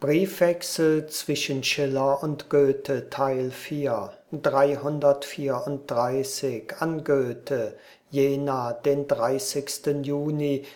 Briefwechsel zwischen Schiller und Goethe Teil 4 334 an Goethe, Jena, den 30. Juni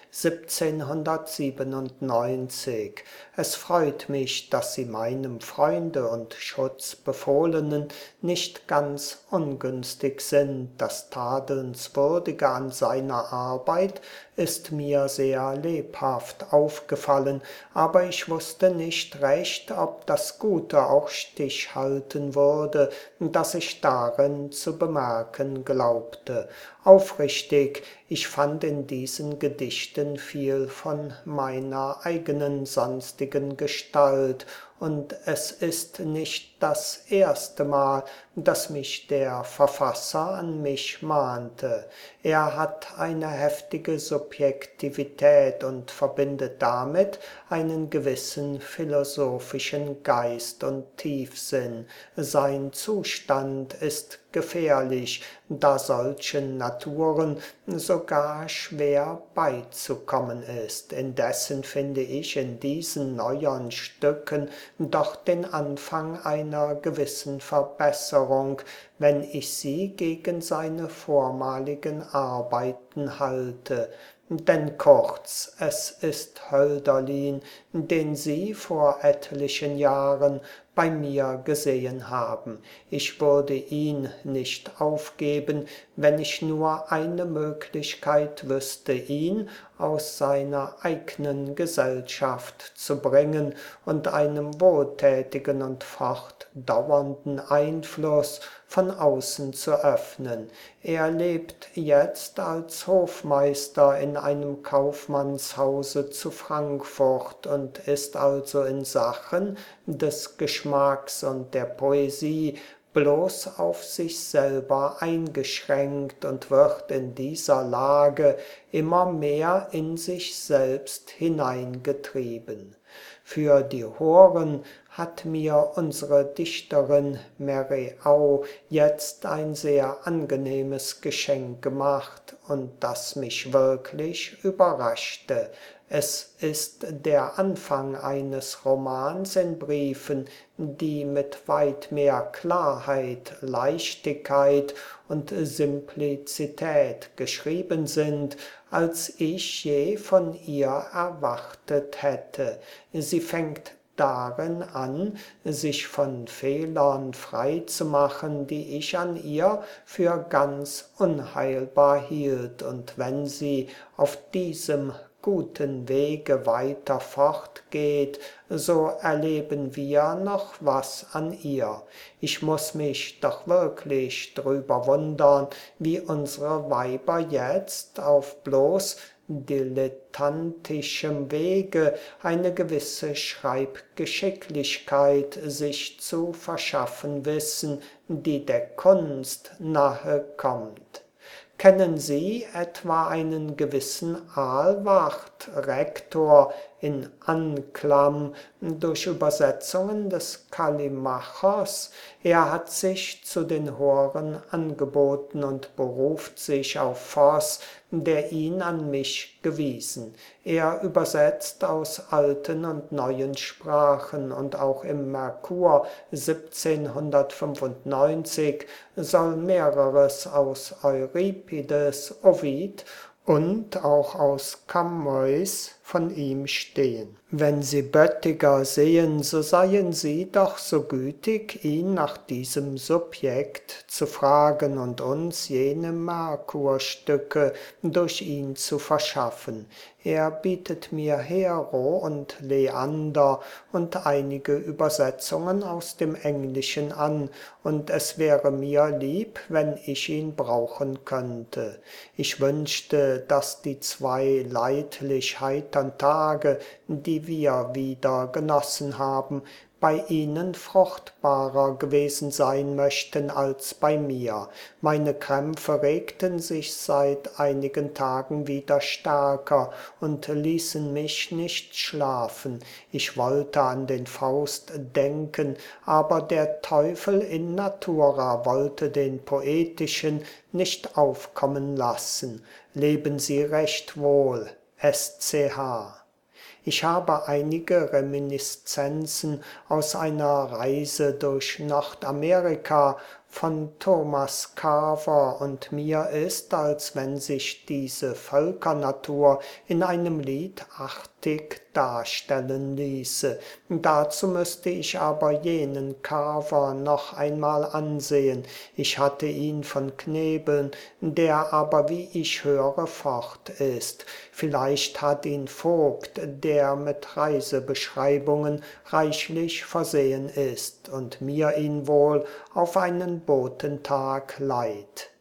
1797. Es freut mich, dass Sie meinem Freunde und Schutzbefohlenen nicht ganz ungünstig sind. Das Tadelnswürdige an seiner Arbeit ist mir sehr lebhaft aufgefallen, aber ich wusste nicht recht, ob das Gute auch Stich halten würde, das ich darin zu bemerken glaubte. Aufrichtig, ich fand in diesen Gedichten viel von meiner eigenen sonstigen Gestalt, und es ist nicht das erste Mal, dass mich der Verfasser an mich mahnte. Er hat eine heftige Subjektivität und verbindet damit einen gewissen philosophischen Geist und Tiefsinn. Sein Zustand ist gefährlich, da solchen Naturen sogar schwer beizukommen ist. Indessen finde ich in diesen neuern Stücken doch den Anfang einer gewissen Verbesserung, wenn ich sie gegen seine vormaligen Arbeiten halte. Denn kurz, es ist Hölderlin, den Sie vor etlichen Jahren bei mir gesehen haben. Ich würde ihn nicht aufgeben, wenn ich nur eine Möglichkeit wüsste, ihn aus seiner eignen Gesellschaft zu bringen und einem wohltätigen und fortdauernden Einfluss von außen zu öffnen. Er lebt jetzt als Hofmeister in einem Kaufmannshause zu Frankfurt und ist also in Sachen des Geschmacks und der Poesie bloß auf sich selber eingeschränkt und wird in dieser Lage immer mehr in sich selbst hineingetrieben. Für die Horen hat mir unsere Dichterin Mary Au jetzt ein sehr angenehmes Geschenk gemacht, und das mich wirklich überraschte. Es ist der Anfang eines Romans in Briefen, die mit weit mehr Klarheit, Leichtigkeit und Simplizität geschrieben sind, als ich je von ihr erwartet hätte. Sie fängt darin an, sich von Fehlern frei zu machen, die ich an ihr für ganz unheilbar hielt, und wenn sie auf diesem guten Wege weiter fortgeht, so erleben wir noch was an ihr. Ich muß mich doch wirklich drüber wundern, wie unsere Weiber jetzt auf bloß dilettantischem Wege eine gewisse Schreibgeschicklichkeit sich zu verschaffen wissen, die der Kunst nahe kommt. Kennen Sie etwa einen gewissen Ahlwardt, Rektor in Anklam, durch Übersetzungen des Kallimachos? Er hat sich zu den Horen angeboten und beruft sich auf Voß, der ihn an mich gewiesen. Er übersetzt aus alten und neuen Sprachen, und auch im Merkur 1795 soll mehreres aus Euripides, Ovid und auch aus Camoys von ihm stehen. Wenn Sie Böttiger sehen, so seien Sie doch so gütig, ihn nach diesem Subjekt zu fragen und uns jene Merkurstücke durch ihn zu verschaffen. Er bietet mir Hero und Leander und einige Übersetzungen aus dem Englischen an, und es wäre mir lieb, wenn ich ihn brauchen könnte. Ich wünschte, dass die 2 leidlich heitern Tage, die wir wieder genossen haben, bei Ihnen fruchtbarer gewesen sein möchten als bei mir. Meine Krämpfe regten sich seit einigen Tagen wieder stärker und ließen mich nicht schlafen. Ich wollte an den Faust denken, aber der Teufel in natura wollte den poetischen nicht aufkommen lassen. Leben Sie recht wohl, SCH. Ich habe einige Reminiszenzen aus einer Reise durch Nordamerika von Thomas Carver, und mir ist, als wenn sich diese Völkernatur in einem Lied artig darstellen ließe. Dazu müsste ich aber jenen Carver noch einmal ansehen. Ich hatte ihn von Knebeln, der aber, wie ich höre, fort ist. Vielleicht hat ihn Vogt, der mit Reisebeschreibungen reichlich versehen ist und mir ihn wohl auf einen Botentag leiht.